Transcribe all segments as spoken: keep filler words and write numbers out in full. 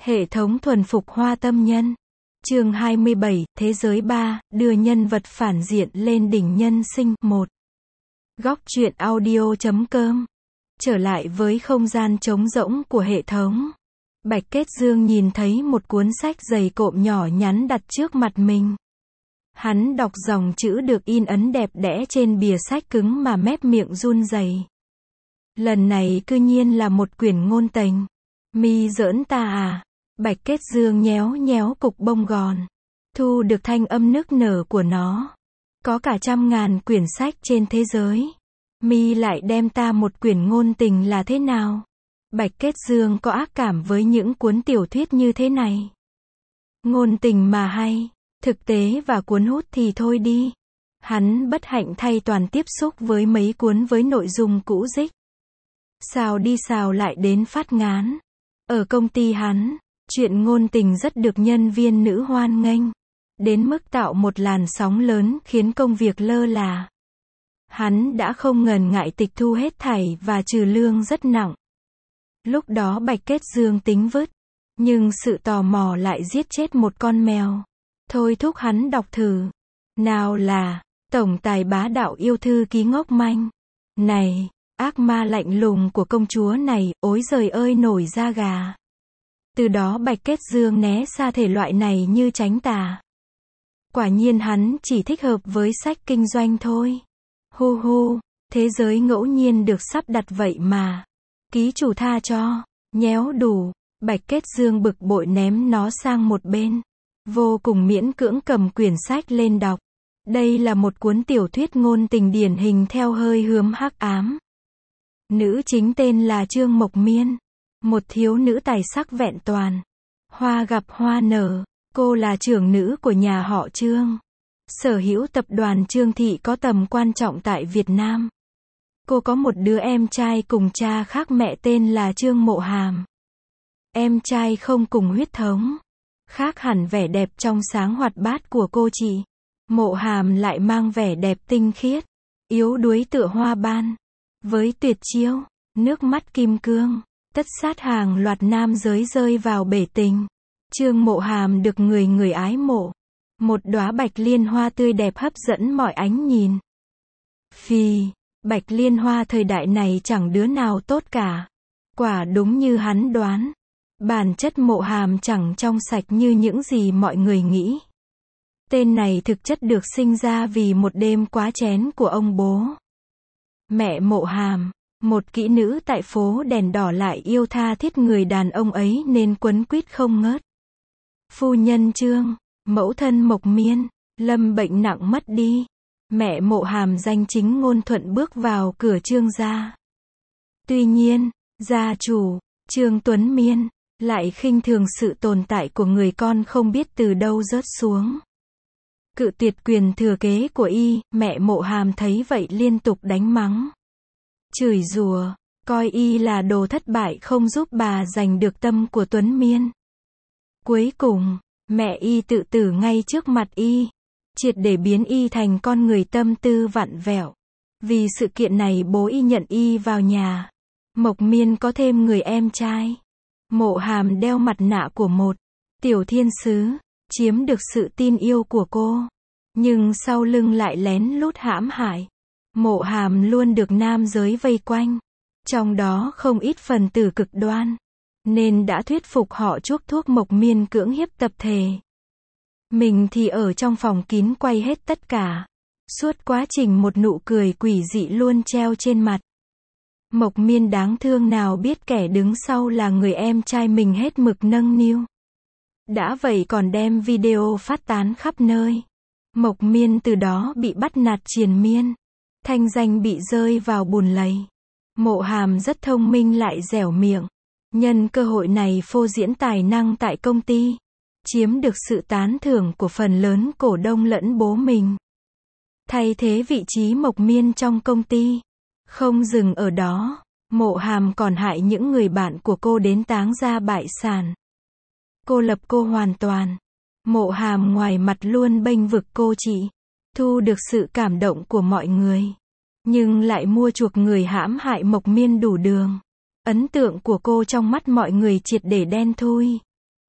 Hệ thống thuần phục hoa tâm nhân. Chương hai mươi bảy, Thế giới ba, đưa nhân vật phản diện lên đỉnh nhân sinh. một. Góc truyện audio chấm com. Trở lại với không gian trống rỗng của hệ thống. Bạch Kết Dương nhìn thấy một cuốn sách dày cộm nhỏ nhắn đặt trước mặt mình. Hắn đọc dòng chữ được in ấn đẹp đẽ trên bìa sách cứng mà mép miệng run rẩy. Lần này cư nhiên là một quyển ngôn tình. Mi giỡn ta à? Bạch Kết Dương nhéo nhéo cục bông gòn. Thu được thanh âm nức nở của nó. Có cả trăm ngàn quyển sách trên thế giới. Mi lại đem ta một quyển ngôn tình là thế nào? Bạch Kết Dương có ác cảm với những cuốn tiểu thuyết như thế này. Ngôn tình mà hay, thực tế và cuốn hút thì thôi đi. Hắn bất hạnh thay toàn tiếp xúc với mấy cuốn với nội dung cũ rích. Sao đi sao lại đến phát ngán. Ở công ty hắn, chuyện ngôn tình rất được nhân viên nữ hoan nghênh. Đến mức tạo một làn sóng lớn khiến công việc lơ là. Hắn đã không ngần ngại tịch thu hết thảy và trừ lương rất nặng. Lúc đó Bạch Kết Dương tính vứt. Nhưng sự tò mò lại giết chết một con mèo. Thôi thúc hắn đọc thử. Nào là, tổng tài bá đạo yêu thư ký ngốc manh. Này, ác ma lạnh lùng của công chúa này, ối giời ơi nổi da gà. Từ đó Bạch Kết Dương né xa thể loại này như tránh tà. Quả nhiên hắn chỉ thích hợp với sách kinh doanh thôi. Hu hu, thế giới ngẫu nhiên được sắp đặt vậy mà. Ký chủ tha cho, nhéo đủ. Bạch Kết Dương bực bội ném nó sang một bên. Vô cùng miễn cưỡng cầm quyển sách lên đọc. Đây là một cuốn tiểu thuyết ngôn tình điển hình theo hơi hướng hắc ám. Nữ chính tên là Trương Mộc Miên. Một thiếu nữ tài sắc vẹn toàn. Hoa gặp hoa nở. Cô là trưởng nữ của nhà họ Trương. Sở hữu tập đoàn Trương Thị có tầm quan trọng tại Việt Nam. Cô có một đứa em trai cùng cha khác mẹ tên là Trương Mộ Hàm. Em trai không cùng huyết thống. Khác hẳn vẻ đẹp trong sáng hoạt bát của cô chị. Mộ Hàm lại mang vẻ đẹp tinh khiết. Yếu đuối tựa hoa ban. Với tuyệt chiêu, nước mắt kim cương. Tất sát hàng loạt nam giới rơi vào bể tình. Trương Mộ Hàm được người người ái mộ. Một đóa bạch liên hoa tươi đẹp hấp dẫn mọi ánh nhìn. Phì, bạch liên hoa thời đại này chẳng đứa nào tốt cả. Quả đúng như hắn đoán. Bản chất Mộ Hàm chẳng trong sạch như những gì mọi người nghĩ. Tên này thực chất được sinh ra vì một đêm quá chén của ông bố. Mẹ Mộ Hàm, một kỹ nữ tại phố đèn đỏ lại yêu tha thiết người đàn ông ấy nên quấn quýt không ngớt. Phu nhân Trương, mẫu thân Mộc Miên, lâm bệnh nặng mất đi. Mẹ Mộ Hàm danh chính ngôn thuận bước vào cửa Trương gia. Tuy nhiên, gia chủ, Trương Tuấn Miên, lại khinh thường sự tồn tại của người con không biết từ đâu rớt xuống. Cự tuyệt quyền thừa kế của y, mẹ Mộ Hàm thấy vậy liên tục đánh mắng. Chửi rủa, coi y là đồ thất bại không giúp bà giành được tâm của Tuấn Miên. Cuối cùng, mẹ y tự tử ngay trước mặt y, triệt để biến y thành con người tâm tư vặn vẹo. Vì sự kiện này bố y nhận y vào nhà. Mộc Miên có thêm người em trai. Mộ Hàm đeo mặt nạ của một tiểu thiên sứ, chiếm được sự tin yêu của cô. Nhưng sau lưng lại lén lút hãm hại. Mộ Hàm luôn được nam giới vây quanh. Trong đó không ít phần tử cực đoan. Nên đã thuyết phục họ chuốc thuốc Mộc Miên cưỡng hiếp tập thể. Mình thì ở trong phòng kín quay hết tất cả. Suốt quá trình một nụ cười quỷ dị luôn treo trên mặt. Mộc Miên đáng thương nào biết kẻ đứng sau là người em trai mình hết mực nâng niu. Đã vậy còn đem video phát tán khắp nơi. Mộc Miên từ đó bị bắt nạt triền miên. Thanh danh bị rơi vào bùn lầy. Mộ Hàm rất thông minh lại dẻo miệng. Nhân cơ hội này phô diễn tài năng tại công ty. Chiếm được sự tán thưởng của phần lớn cổ đông lẫn bố mình. Thay thế vị trí Mộc Miên trong công ty. Không dừng ở đó, Mộ Hàm còn hại những người bạn của cô đến táng ra bại sản. Cô lập cô hoàn toàn. Mộ Hàm ngoài mặt luôn bênh vực cô chị. Thu được sự cảm động của mọi người. Nhưng lại mua chuộc người hãm hại Mộc Miên đủ đường. Ấn tượng của cô trong mắt mọi người triệt để đen thui.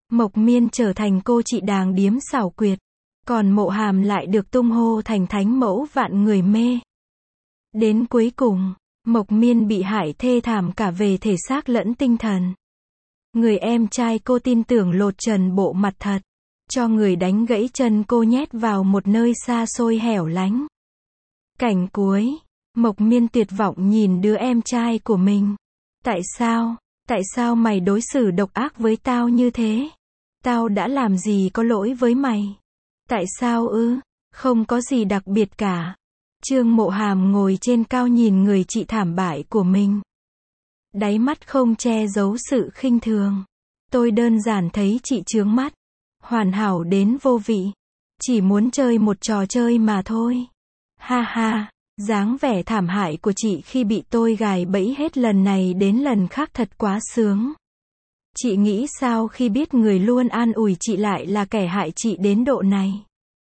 Mộc Miên trở thành cô chị đàng điếm xảo quyệt, còn Mộ Hàm lại được tung hô thành thánh mẫu vạn người mê. Đến cuối cùng, Mộc Miên bị hại thê thảm cả về thể xác lẫn tinh thần. Người em trai cô tin tưởng lột trần bộ mặt thật, cho người đánh gãy chân cô nhét vào một nơi xa xôi hẻo lánh. Cảnh cuối, Mộc Miên tuyệt vọng nhìn đứa em trai của mình. Tại sao, tại sao mày đối xử độc ác với tao như thế? Tao đã làm gì có lỗi với mày? Tại sao ư? Không có gì đặc biệt cả. Trương Mộ Hàm ngồi trên cao nhìn người chị thảm bại của mình. Đáy mắt không che giấu sự khinh thường. Tôi đơn giản thấy chị chướng mắt. Hoàn hảo đến vô vị. Chỉ muốn chơi một trò chơi mà thôi. Ha ha, dáng vẻ thảm hại của chị khi bị tôi gài bẫy hết lần này đến lần khác thật quá sướng. Chị nghĩ sao khi biết người luôn an ủi chị lại là kẻ hại chị đến độ này?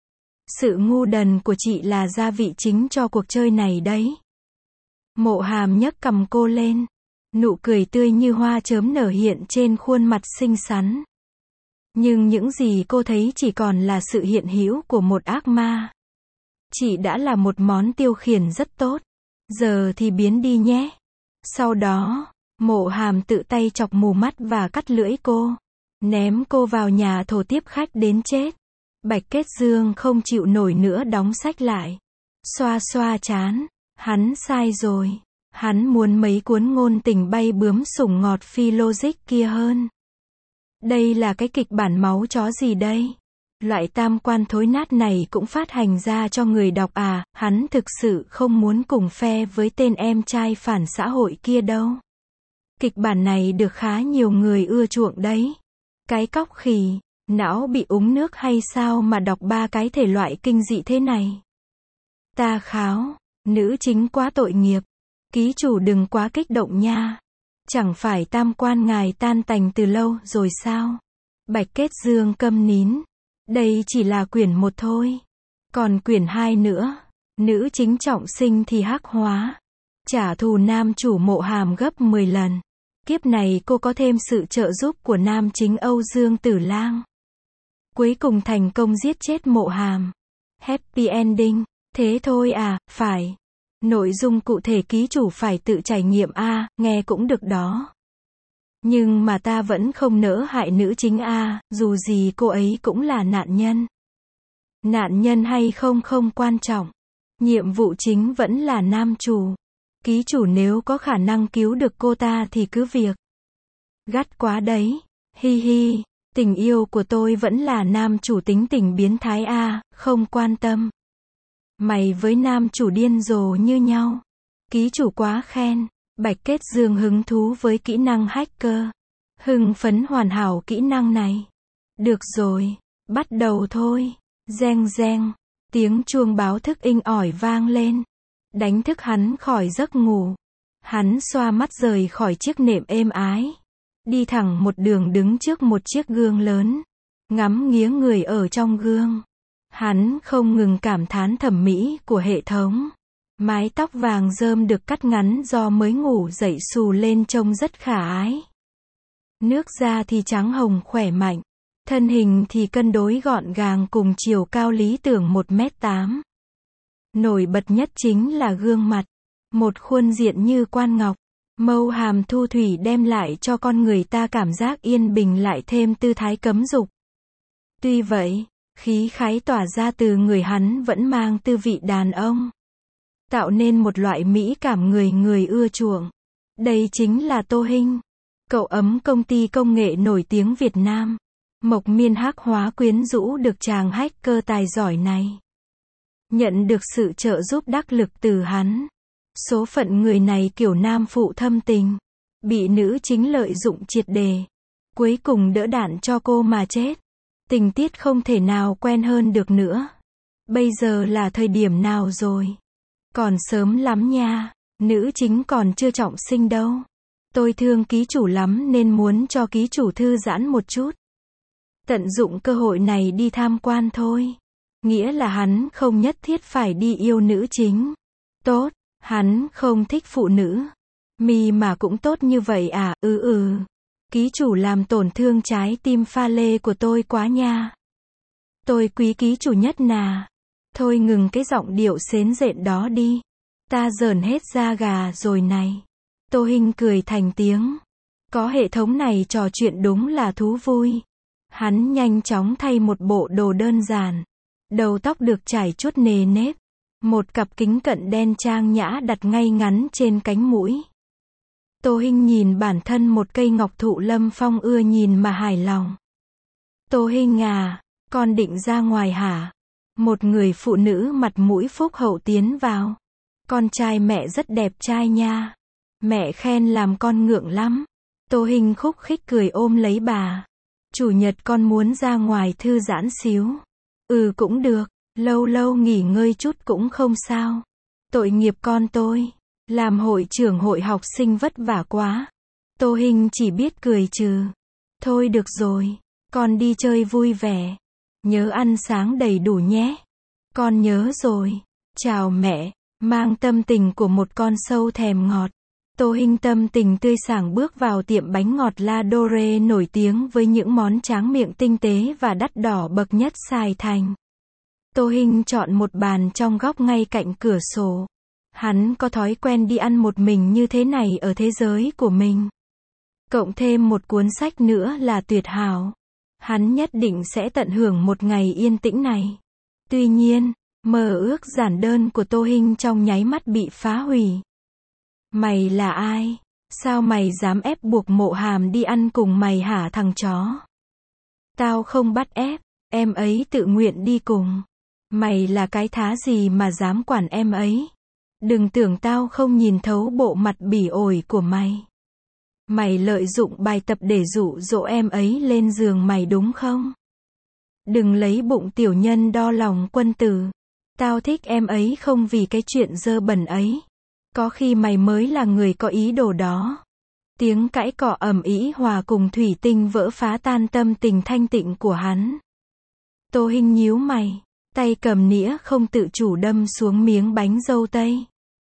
Sự ngu đần của chị là gia vị chính cho cuộc chơi này đấy. Mộ Hàm nhấc cằm cô lên. Nụ cười tươi như hoa chớm nở hiện trên khuôn mặt xinh xắn. Nhưng những gì cô thấy chỉ còn là sự hiện hữu của một ác ma. Chị đã là một món tiêu khiển rất tốt. Giờ thì biến đi nhé. Sau đó, Mộ Hàm tự tay chọc mù mắt và cắt lưỡi cô. Ném cô vào nhà thổ tiếp khách đến chết. Bạch Kết Dương không chịu nổi nữa đóng sách lại. Xoa xoa chán. Hắn sai rồi. Hắn muốn mấy cuốn ngôn tình bay bướm sủng ngọt phi logic kia hơn. Đây là cái kịch bản máu chó gì đây? Loại tam quan thối nát này cũng phát hành ra cho người đọc à? Hắn thực sự không muốn cùng phe với tên em trai phản xã hội kia đâu. Kịch bản này được khá nhiều người ưa chuộng đấy. Cái cóc khỉ, não bị uống nước hay sao mà đọc ba cái thể loại kinh dị thế này? Ta kháo, nữ chính quá tội nghiệp. Ký chủ đừng quá kích động nha. Chẳng phải tam quan ngài tan tành từ lâu rồi sao? Bạch Kết Dương câm nín. Đây chỉ là quyển một thôi. Còn quyển hai nữa. Nữ chính trọng sinh thì hắc hóa. Trả thù nam chủ Mộ Hàm gấp mười lần. Kiếp này cô có thêm sự trợ giúp của nam chính Âu Dương Tử Lang. Cuối cùng thành công giết chết Mộ Hàm. Happy ending. Thế thôi à? Phải. Nội dung cụ thể ký chủ phải tự trải nghiệm a, à, nghe cũng được đó. Nhưng mà ta vẫn không nỡ hại nữ chính a, à, dù gì cô ấy cũng là nạn nhân. Nạn nhân hay không không quan trọng. Nhiệm vụ chính vẫn là nam chủ. Ký chủ nếu có khả năng cứu được cô ta thì cứ việc. Gắt quá đấy. Hi hi, tình yêu của tôi vẫn là nam chủ tính tình biến thái a, à, không quan tâm. Mày với nam chủ điên rồ như nhau. Ký chủ quá khen. Bạch Kết Dương hứng thú với kỹ năng hacker. Hưng phấn hoàn hảo kỹ năng này. Được rồi, bắt đầu thôi. Reng reng. Tiếng chuông báo thức inh ỏi vang lên. Đánh thức hắn khỏi giấc ngủ. Hắn xoa mắt rời khỏi chiếc nệm êm ái. Đi thẳng một đường đứng trước một chiếc gương lớn. Ngắm nghía người ở trong gương. Hắn không ngừng cảm thán thẩm mỹ của hệ thống. Mái tóc vàng rơm được cắt ngắn do mới ngủ dậy xù lên trông rất khả ái. Nước da thì trắng hồng khỏe mạnh. Thân hình thì cân đối gọn gàng cùng chiều cao lý tưởng một mét tám. Nổi bật nhất chính là gương mặt. Một khuôn diện như quan ngọc. Mâu hàm thu thủy đem lại cho con người ta cảm giác yên bình lại thêm tư thái cấm dục. Tuy vậy, khí khái tỏa ra từ người hắn vẫn mang tư vị đàn ông. Tạo nên một loại mỹ cảm người người ưa chuộng. Đây chính là Tô Hinh. Cậu ấm công ty công nghệ nổi tiếng Việt Nam. Mộc Miên hắc hóa quyến rũ được chàng hacker tài giỏi này. Nhận được sự trợ giúp đắc lực từ hắn. Số phận người này kiểu nam phụ thâm tình. Bị nữ chính lợi dụng triệt đề. Cuối cùng đỡ đạn cho cô mà chết. Tình tiết không thể nào quen hơn được nữa. Bây giờ là thời điểm nào rồi? Còn sớm lắm nha. Nữ chính còn chưa trọng sinh đâu. Tôi thương ký chủ lắm nên muốn cho ký chủ thư giãn một chút. Tận dụng cơ hội này đi tham quan thôi. Nghĩa là hắn không nhất thiết phải đi yêu nữ chính. Tốt, hắn không thích phụ nữ. Mi mà cũng tốt như vậy à? Ừ ừ. Ký chủ làm tổn thương trái tim pha lê của tôi quá nha. Tôi quý ký chủ nhất nà. Thôi ngừng cái giọng điệu xến rện đó đi. Ta rờn hết da gà rồi này. Tô Hinh cười thành tiếng. Có hệ thống này trò chuyện đúng là thú vui. Hắn nhanh chóng thay một bộ đồ đơn giản. Đầu tóc được chải chuốt nề nếp. Một cặp kính cận đen trang nhã đặt ngay ngắn trên cánh mũi. Tô Hinh nhìn bản thân một cây ngọc thụ Lâm Phong ưa nhìn mà hài lòng. Tô Hinh à, con định ra ngoài hả? Một người phụ nữ mặt mũi phúc hậu tiến vào. Con trai mẹ rất đẹp trai nha. Mẹ khen làm con ngượng lắm. Tô Hinh khúc khích cười ôm lấy bà. Chủ nhật con muốn ra ngoài thư giãn xíu. Ừ cũng được, lâu lâu nghỉ ngơi chút cũng không sao. Tội nghiệp con tôi. Làm hội trưởng hội học sinh vất vả quá. Tô Hinh chỉ biết cười trừ. Thôi được rồi, con đi chơi vui vẻ. Nhớ ăn sáng đầy đủ nhé. Con nhớ rồi. Chào mẹ. Mang tâm tình của một con sâu thèm ngọt. Tô Hinh tâm tình tươi sáng bước vào tiệm bánh ngọt La Dore nổi tiếng với những món tráng miệng tinh tế và đắt đỏ bậc nhất Sài Thành. Tô Hinh chọn một bàn trong góc ngay cạnh cửa sổ. Hắn có thói quen đi ăn một mình như thế này ở thế giới của mình. Cộng thêm một cuốn sách nữa là tuyệt hảo. Hắn nhất định sẽ tận hưởng một ngày yên tĩnh này. Tuy nhiên, mơ ước giản đơn của Tô Hinh trong nháy mắt bị phá hủy. Mày là ai? Sao mày dám ép buộc Mộ Hàm đi ăn cùng mày hả thằng chó? Tao không bắt ép, em ấy tự nguyện đi cùng. Mày là cái thá gì mà dám quản em ấy? Đừng tưởng tao không nhìn thấu bộ mặt bỉ ổi của mày. Mày lợi dụng bài tập để dụ dỗ em ấy lên giường mày đúng không? Đừng lấy bụng tiểu nhân đo lòng quân tử. Tao thích em ấy không vì cái chuyện dơ bẩn ấy. Có khi mày mới là người có ý đồ đó. Tiếng cãi cọ ầm ĩ hòa cùng thủy tinh vỡ phá tan tâm tình thanh tịnh của hắn. Tô Hinh nhíu mày, tay cầm nĩa không tự chủ đâm xuống miếng bánh dâu tây.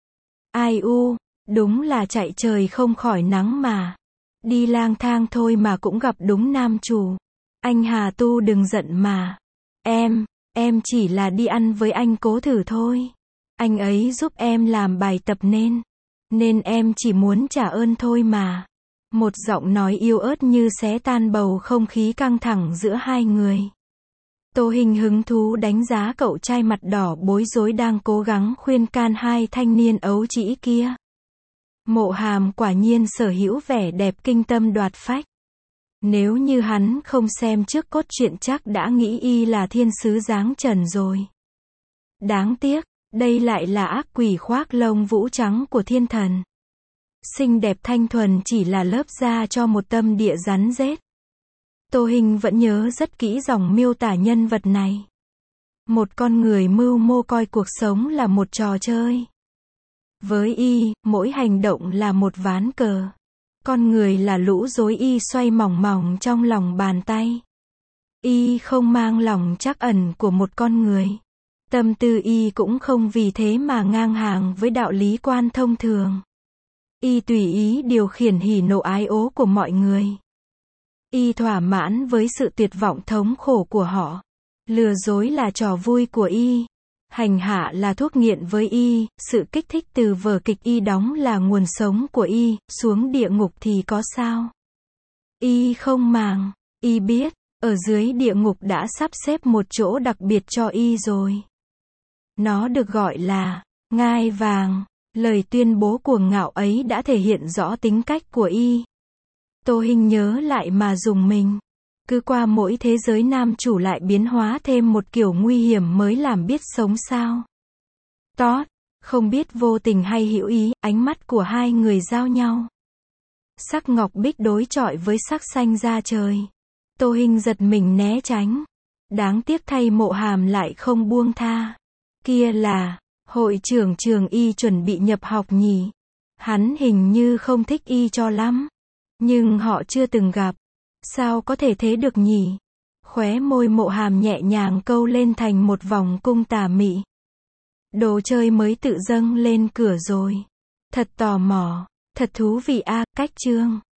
Ai u, đúng là chạy trời không khỏi nắng mà. Đi lang thang thôi mà cũng gặp đúng nam chủ. Anh Hà Tu đừng giận mà. Em, em chỉ là đi ăn với anh cố thử thôi. Anh ấy giúp em làm bài tập nên. Nên em chỉ muốn trả ơn thôi mà. Một giọng nói yếu ớt như xé tan bầu không khí căng thẳng giữa hai người. Tô Hinh hứng thú đánh giá cậu trai mặt đỏ bối rối đang cố gắng khuyên can hai thanh niên ấu trĩ kia. Mộ Hàm quả nhiên sở hữu vẻ đẹp kinh tâm đoạt phách. Nếu như hắn không xem trước cốt truyện chắc đã nghĩ y là thiên sứ dáng trần rồi. Đáng tiếc, đây lại là ác quỷ khoác lông vũ trắng của thiên thần. Xinh đẹp thanh thuần chỉ là lớp da cho một tâm địa rắn rết. Tô Hinh vẫn nhớ rất kỹ dòng miêu tả nhân vật này. Một con người mưu mô coi cuộc sống là một trò chơi. Với y, mỗi hành động là một ván cờ. Con người là lũ rối y xoay mỏng mỏng trong lòng bàn tay. Y không mang lòng trắc ẩn của một con người. Tâm tư y cũng không vì thế mà ngang hàng với đạo lý quan thông thường. Y tùy ý điều khiển hỉ nộ ái ố của mọi người. Y thỏa mãn với sự tuyệt vọng thống khổ của họ. Lừa dối là trò vui của y. Hành hạ là thuốc nghiện với y, sự kích thích từ vở kịch y đóng là nguồn sống của y, xuống địa ngục thì có sao? Y không màng, y biết, ở dưới địa ngục đã sắp xếp một chỗ đặc biệt cho y rồi. Nó được gọi là ngai vàng. Lời tuyên bố cuồng ngạo ấy đã thể hiện rõ tính cách của y. Tô Hinh nhớ lại mà rùng mình. Cứ qua mỗi thế giới nam chủ lại biến hóa thêm một kiểu nguy hiểm mới làm biết sống sao. Tót, không biết vô tình hay hữu ý, ánh mắt của hai người giao nhau. Sắc ngọc bích đối chọi với sắc xanh da trời. Tô Hinh giật mình né tránh. Đáng tiếc thay Mộ Hàm lại không buông tha. Kia là hội trưởng trường y chuẩn bị nhập học nhỉ. Hắn hình như không thích y cho lắm. Nhưng họ chưa từng gặp. Sao có thể thế được nhỉ? Khóe môi Mộ Hàm nhẹ nhàng câu lên thành một vòng cung tà mị. Đồ chơi mới tự dâng lên cửa rồi. Thật tò mò, thật thú vị a, cách chương.